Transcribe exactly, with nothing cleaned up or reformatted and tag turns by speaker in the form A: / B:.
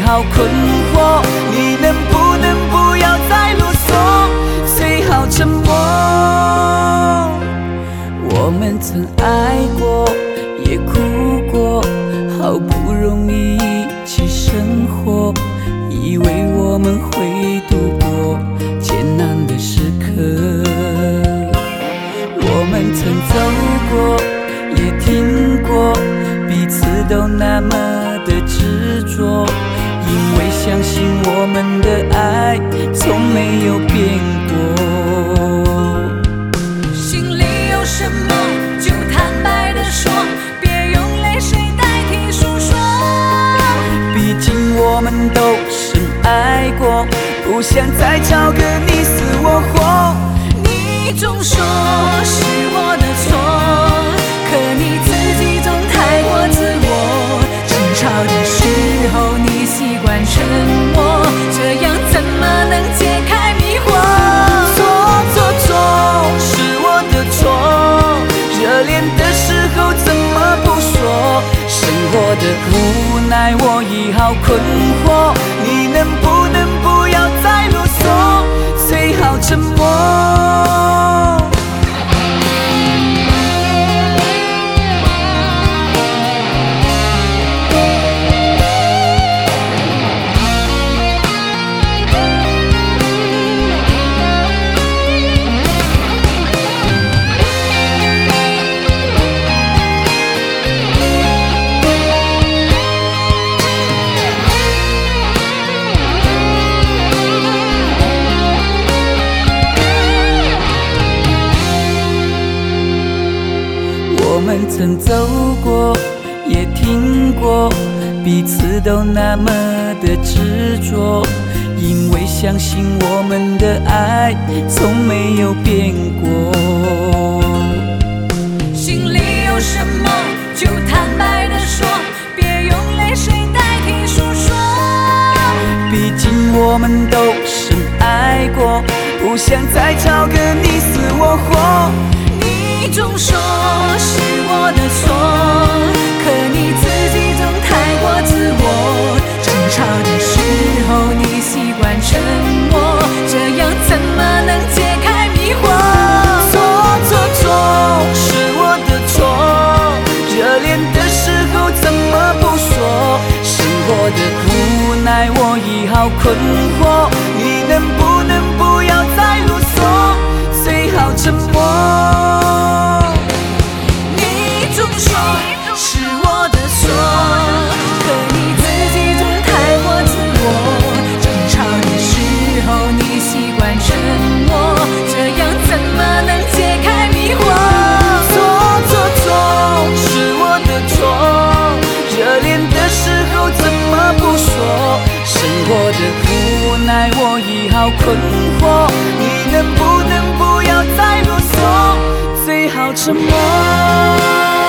A: 好困惑，你能不能不要再啰嗦，最好沉默。我们曾爱过，也哭过，好不容易一起生活，以为我们会度过艰难的时刻。我们曾走过，也听过，彼此都那么的执着，因为相信我们的爱从没有变过。
B: 心里有什么就坦白地说，别用泪水代替诉说。
A: 毕竟我们都深爱过，不想再找个你死我活。
B: 你总说是我的错，可你自己总太过自我。争吵的时候你习惯沉默，这样怎么能解开迷惑？
A: 错错错，是我的错，热恋的时候怎么不说？生活的无奈我已好困惑，你能不能不要再啰嗦，最好沉默。我们曾走过，也听过，彼此都那么的执着，因为相信我们的爱从没有变过。
B: 心里有什么就坦白地说，别用泪水代替诉说。
A: 毕竟我们都深爱过，不想再找个你死我活。
B: 你总说是我的错，可你自己总太过自我。争吵的时候你习惯沉默，这样怎么能解开迷惑？
A: 错错错，是我的错，热恋的时候怎么不说？生活的无奈我已好困惑，你能不能不要再啰嗦，最好沉默。
B: 你总说是我的错，可你自己总太过自我。争吵的时候你习惯沉默，这样怎么能解开迷惑？
A: 错错错，是我的错，热恋的时候怎么不说？生活的无奈我已好困惑，你能不能不要再啰嗦，最好沉默。